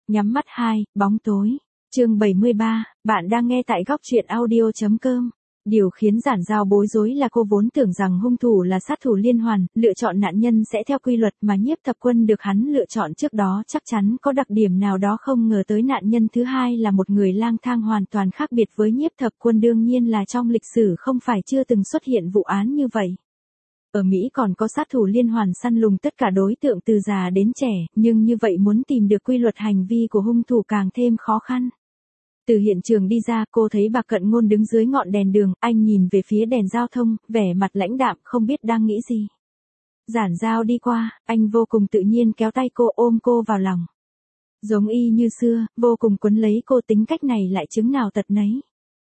Nhắm mắt 2, bóng tối. Chương 73, bạn đang nghe tại góc truyện audio.com. Điều khiến Giản Giao bối rối là cô vốn tưởng rằng hung thủ là sát thủ liên hoàn, lựa chọn nạn nhân sẽ theo quy luật mà Nhiếp Thập Quân được hắn lựa chọn trước đó chắc chắn có đặc điểm nào đó, không ngờ tới nạn nhân thứ hai là một người lang thang hoàn toàn khác biệt với Nhiếp Thập Quân. Đương nhiên là trong lịch sử không phải chưa từng xuất hiện vụ án như vậy. Ở Mỹ còn có sát thủ liên hoàn săn lùng tất cả đối tượng từ già đến trẻ, nhưng như vậy muốn tìm được quy luật hành vi của hung thủ càng thêm khó khăn. Từ hiện trường đi ra, cô thấy Bạc Cận Ngôn đứng dưới ngọn đèn đường, anh nhìn về phía đèn giao thông, vẻ mặt lãnh đạm, không biết đang nghĩ gì. Giản Giao đi qua, anh vô cùng tự nhiên kéo tay cô, ôm cô vào lòng. Giống y như xưa, vô cùng quấn lấy cô, tính cách này lại chứng nào tật nấy.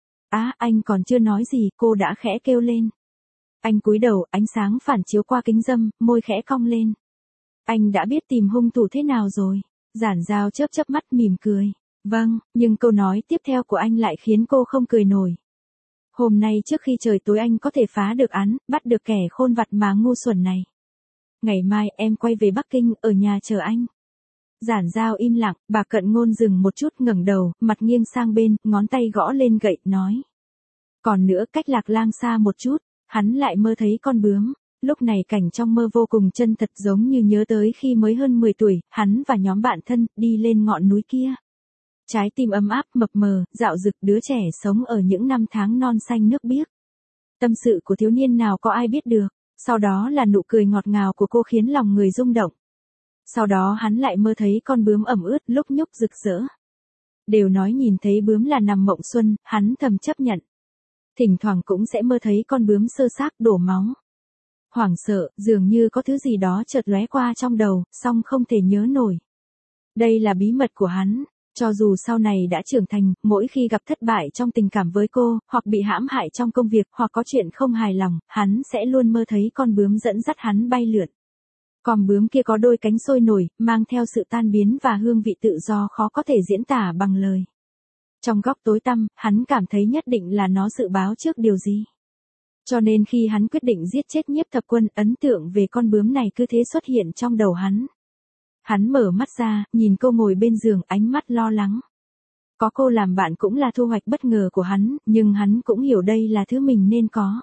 Anh còn chưa nói gì, cô đã khẽ kêu lên. Anh cúi đầu, ánh sáng phản chiếu qua kính râm, môi khẽ cong lên. Anh đã biết tìm hung thủ thế nào rồi? Giản Giao chớp chớp mắt mỉm cười. Vâng, nhưng câu nói tiếp theo của anh lại khiến cô không cười nổi. Hôm nay trước khi trời tối anh có thể phá được án, bắt được kẻ khôn vặt mà ngu xuẩn này. Ngày mai em quay về Bắc Kinh, ở nhà chờ anh. Giản Giao im lặng, Bạc Cận Ngôn dừng một chút, ngẩng đầu, mặt nghiêng sang bên, ngón tay gõ lên gậy, nói. Còn nữa, cách Lạc Lang xa một chút, hắn lại mơ thấy con bướm. Lúc này cảnh trong mơ vô cùng chân thật, giống như nhớ tới khi mới hơn 10 tuổi, hắn và nhóm bạn thân, đi lên ngọn núi kia. Trái tim ấm áp, mập mờ, dạo dực, đứa trẻ sống ở những năm tháng non xanh nước biếc. Tâm sự của thiếu niên nào có ai biết được, sau đó là nụ cười ngọt ngào của cô khiến lòng người rung động. Sau đó hắn lại mơ thấy con bướm ẩm ướt, lúc nhúc rực rỡ. Đều nói nhìn thấy bướm là nằm mộng xuân, hắn thầm chấp nhận. Thỉnh thoảng cũng sẽ mơ thấy con bướm sơ xác đổ máu. Hoảng sợ, dường như có thứ gì đó chợt lóe qua trong đầu, song không thể nhớ nổi. Đây là bí mật của hắn. Cho dù sau này đã trưởng thành, mỗi khi gặp thất bại trong tình cảm với cô, hoặc bị hãm hại trong công việc, hoặc có chuyện không hài lòng, hắn sẽ luôn mơ thấy con bướm dẫn dắt hắn bay lượn. Con bướm kia có đôi cánh sôi nổi, mang theo sự tan biến và hương vị tự do khó có thể diễn tả bằng lời. Trong góc tối tăm, hắn cảm thấy nhất định là nó dự báo trước điều gì. Cho nên khi hắn quyết định giết chết Nhiếp Thập Quân, ấn tượng về con bướm này cứ thế xuất hiện trong đầu hắn. Hắn mở mắt ra, nhìn cô ngồi bên giường, ánh mắt lo lắng. Có cô làm bạn cũng là thu hoạch bất ngờ của hắn, nhưng hắn cũng hiểu đây là thứ mình nên có.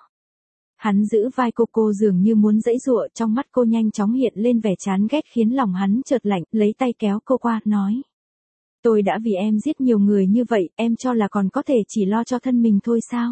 Hắn giữ vai cô dường như muốn giãy giụa, trong mắt cô nhanh chóng hiện lên vẻ chán ghét khiến lòng hắn chợt lạnh, lấy tay kéo cô qua, nói. Tôi đã vì em giết nhiều người như vậy, em cho là còn có thể chỉ lo cho thân mình thôi sao?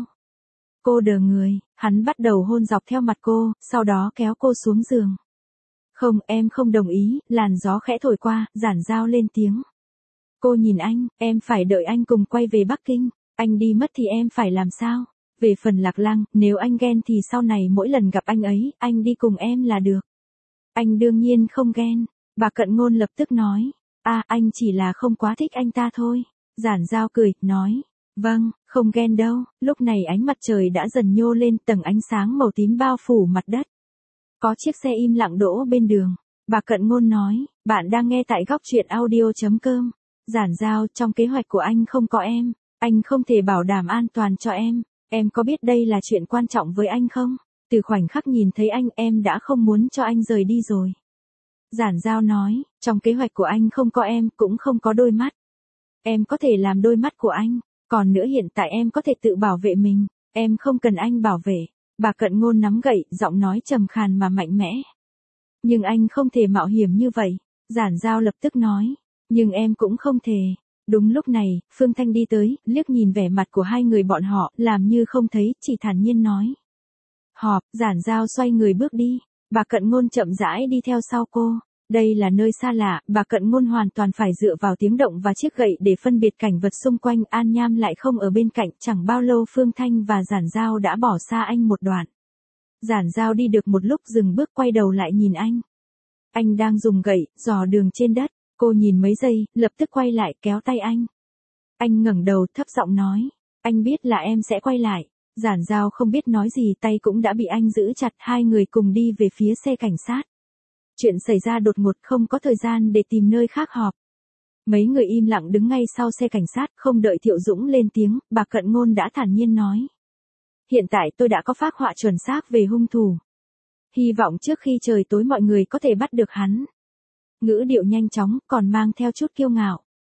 Cô đờ người, hắn bắt đầu hôn dọc theo mặt cô, sau đó kéo cô xuống giường. Không, em không đồng ý, làn gió khẽ thổi qua, Giản Giao lên tiếng. Cô nhìn anh, em phải đợi anh cùng quay về Bắc Kinh, anh đi mất thì em phải làm sao? Về phần Lạc Lang, nếu anh ghen thì sau này mỗi lần gặp anh ấy, anh đi cùng em là được. Anh đương nhiên không ghen, Bạc Cận Ngôn lập tức nói. Anh chỉ là không quá thích anh ta thôi. Giản Giao cười, nói. Vâng, không ghen đâu. Lúc này ánh mặt trời đã dần nhô lên, tầng ánh sáng màu tím bao phủ mặt đất. Có chiếc xe im lặng đỗ bên đường. Bạc Cận Ngôn nói, bạn đang nghe tại góc truyện audio.com. Giản Giao, trong kế hoạch của anh không có em. Anh không thể bảo đảm an toàn cho em. Em có biết đây là chuyện quan trọng với anh không? Từ khoảnh khắc nhìn thấy anh, em đã không muốn cho anh rời đi rồi. Giản Giao nói, trong kế hoạch của anh không có em, cũng không có đôi mắt. Em có thể làm đôi mắt của anh. Còn nữa hiện tại em có thể tự bảo vệ mình. Em không cần anh bảo vệ. Bạc Cận Ngôn nắm gậy, giọng nói trầm khàn mà mạnh mẽ. Nhưng anh không thể mạo hiểm như vậy. Giản Giao lập tức nói. Nhưng em cũng không thể. Đúng lúc này, Phương Thanh đi tới, liếc nhìn vẻ mặt của hai người bọn họ, làm như không thấy, chỉ thản nhiên nói. Họp, Giản Giao xoay người bước đi. Bạc Cận Ngôn chậm rãi đi theo sau cô. Đây là nơi xa lạ, Bạc Cận Ngôn hoàn toàn phải dựa vào tiếng động và chiếc gậy để phân biệt cảnh vật xung quanh. An Nham lại không ở bên cạnh, chẳng bao lâu Phương Thanh và Giản Giao đã bỏ xa anh một đoạn. Giản Giao đi được một lúc dừng bước, quay đầu lại nhìn anh. Anh đang dùng gậy, dò đường trên đất. Cô nhìn mấy giây, lập tức quay lại, kéo tay anh. Anh ngẩng đầu, thấp giọng nói. Anh biết là em sẽ quay lại. Giản Giao không biết nói gì, tay cũng đã bị anh giữ chặt, hai người cùng đi về phía xe cảnh sát. Chuyện xảy ra đột ngột, không có thời gian để tìm nơi khác họp. Mấy người im lặng đứng ngay sau xe cảnh sát, không đợi Thiệu Dũng lên tiếng, Bạc Cận Ngôn đã thản nhiên nói. Hiện tại tôi đã có phác họa chuẩn xác về hung thủ. Hy vọng trước khi trời tối mọi người có thể bắt được hắn. Ngữ điệu nhanh chóng, còn mang theo chút kiêu ngạo.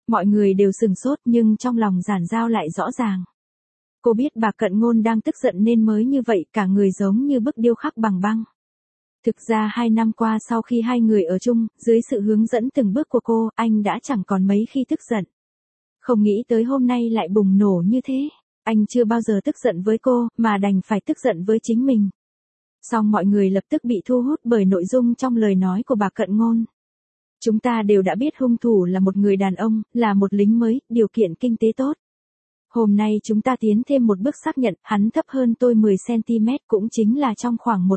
Mọi người đều sừng sốt nhưng trong lòng Giản Giao lại rõ ràng. Cô biết bà Cận Ngôn đang tức giận nên mới như vậy, cả người giống như bức điêu khắc bằng băng. Thực ra 2 năm qua sau khi hai người ở chung, dưới sự hướng dẫn từng bước của cô, anh đã chẳng còn mấy khi tức giận. Không nghĩ tới hôm nay lại bùng nổ như thế. Anh chưa bao giờ tức giận với cô, mà đành phải tức giận với chính mình. Song mọi người lập tức bị thu hút bởi nội dung trong lời nói của bà Cận Ngôn. Chúng ta đều đã biết hung thủ là một người đàn ông, là một lính mới, điều kiện kinh tế tốt. Hôm nay chúng ta tiến thêm một bước xác nhận, hắn thấp hơn tôi 10cm, cũng chính là trong khoảng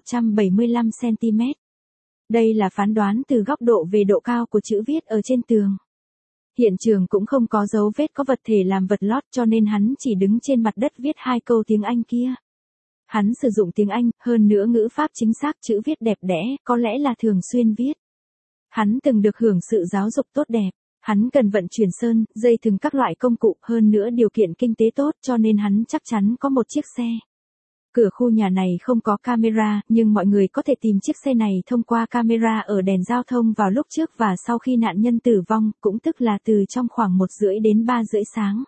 175cm. Đây là phán đoán từ góc độ về độ cao của chữ viết ở trên tường. Hiện trường cũng không có dấu vết có vật thể làm vật lót, cho nên hắn chỉ đứng trên mặt đất viết 2 câu tiếng Anh kia. Hắn sử dụng tiếng Anh, hơn nữa ngữ pháp chính xác, chữ viết đẹp đẽ, có lẽ là thường xuyên viết. Hắn từng được hưởng sự giáo dục tốt đẹp. Hắn cần vận chuyển sơn, dây thừng các loại công cụ, hơn nữa điều kiện kinh tế tốt, cho nên hắn chắc chắn có một chiếc xe. Cửa khu nhà này không có camera, nhưng mọi người có thể tìm chiếc xe này thông qua camera ở đèn giao thông vào lúc trước và sau khi nạn nhân tử vong, cũng tức là từ trong khoảng 1:30 đến 3:30 sáng.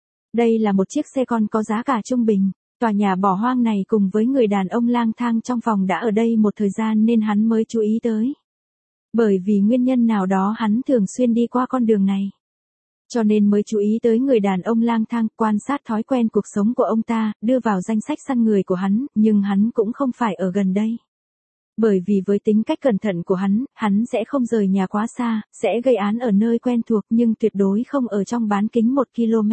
Đây là một chiếc xe con có giá cả trung bình. Tòa nhà bỏ hoang này cùng với người đàn ông lang thang trong phòng đã ở đây một thời gian nên hắn mới chú ý tới. Bởi vì nguyên nhân nào đó hắn thường xuyên đi qua con đường này. Cho nên mới chú ý tới người đàn ông lang thang, quan sát thói quen cuộc sống của ông ta, đưa vào danh sách săn người của hắn, nhưng hắn cũng không phải ở gần đây. Bởi vì với tính cách cẩn thận của hắn sẽ không rời nhà quá xa, sẽ gây án ở nơi quen thuộc nhưng tuyệt đối không ở trong bán kính 1 km.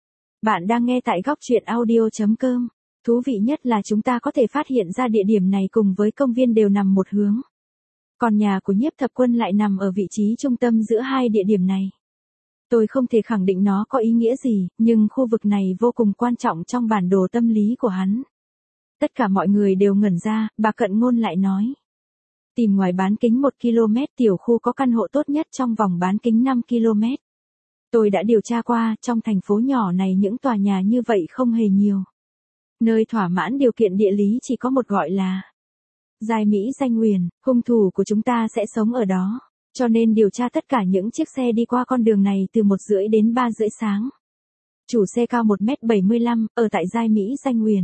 Bạn đang nghe tại góc truyện audio.com. Thú vị nhất là chúng ta có thể phát hiện ra địa điểm này cùng với công viên đều nằm một hướng. Còn nhà của Nhiếp Thập Quân lại nằm ở vị trí trung tâm giữa hai địa điểm này. Tôi không thể khẳng định nó có ý nghĩa gì, nhưng khu vực này vô cùng quan trọng trong bản đồ tâm lý của hắn. Tất cả mọi người đều ngẩn ra, bà Cận Ngôn lại nói. Tìm ngoài bán kính 1 km tiểu khu có căn hộ tốt nhất trong vòng bán kính 5 km. Tôi đã điều tra qua, trong thành phố nhỏ này những tòa nhà như vậy không hề nhiều. Nơi thỏa mãn điều kiện địa lý chỉ có một, gọi là Giai Mỹ Danh Nguyền, hung thủ của chúng ta sẽ sống ở đó. Cho nên điều tra tất cả những chiếc xe đi qua con đường này từ 1:30 đến 3:30 sáng. Chủ xe cao 1m75, ở tại Giai Mỹ Danh Nguyền.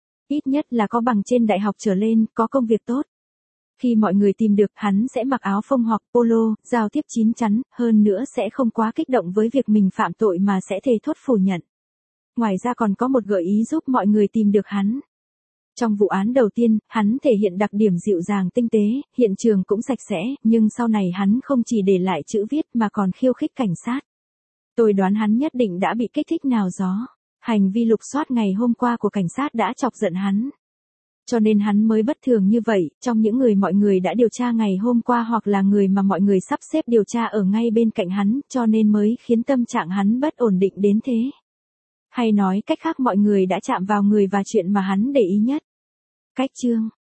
Ít nhất là có bằng trên đại học trở lên, có công việc tốt. Khi mọi người tìm được, hắn sẽ mặc áo phông hoặc polo, giao tiếp chín chắn, hơn nữa sẽ không quá kích động với việc mình phạm tội mà sẽ thề thốt phủ nhận. Ngoài ra còn có một gợi ý giúp mọi người tìm được hắn. Trong vụ án đầu tiên, hắn thể hiện đặc điểm dịu dàng tinh tế, hiện trường cũng sạch sẽ, nhưng sau này hắn không chỉ để lại chữ viết mà còn khiêu khích cảnh sát. Tôi đoán hắn nhất định đã bị kích thích nào đó. Hành vi lục soát ngày hôm qua của cảnh sát đã chọc giận hắn. Cho nên hắn mới bất thường như vậy, trong những người mọi người đã điều tra ngày hôm qua hoặc là người mà mọi người sắp xếp điều tra ở ngay bên cạnh hắn, cho nên mới khiến tâm trạng hắn bất ổn định đến thế. Hay nói cách khác mọi người đã chạm vào người và chuyện mà hắn để ý nhất. Cách chương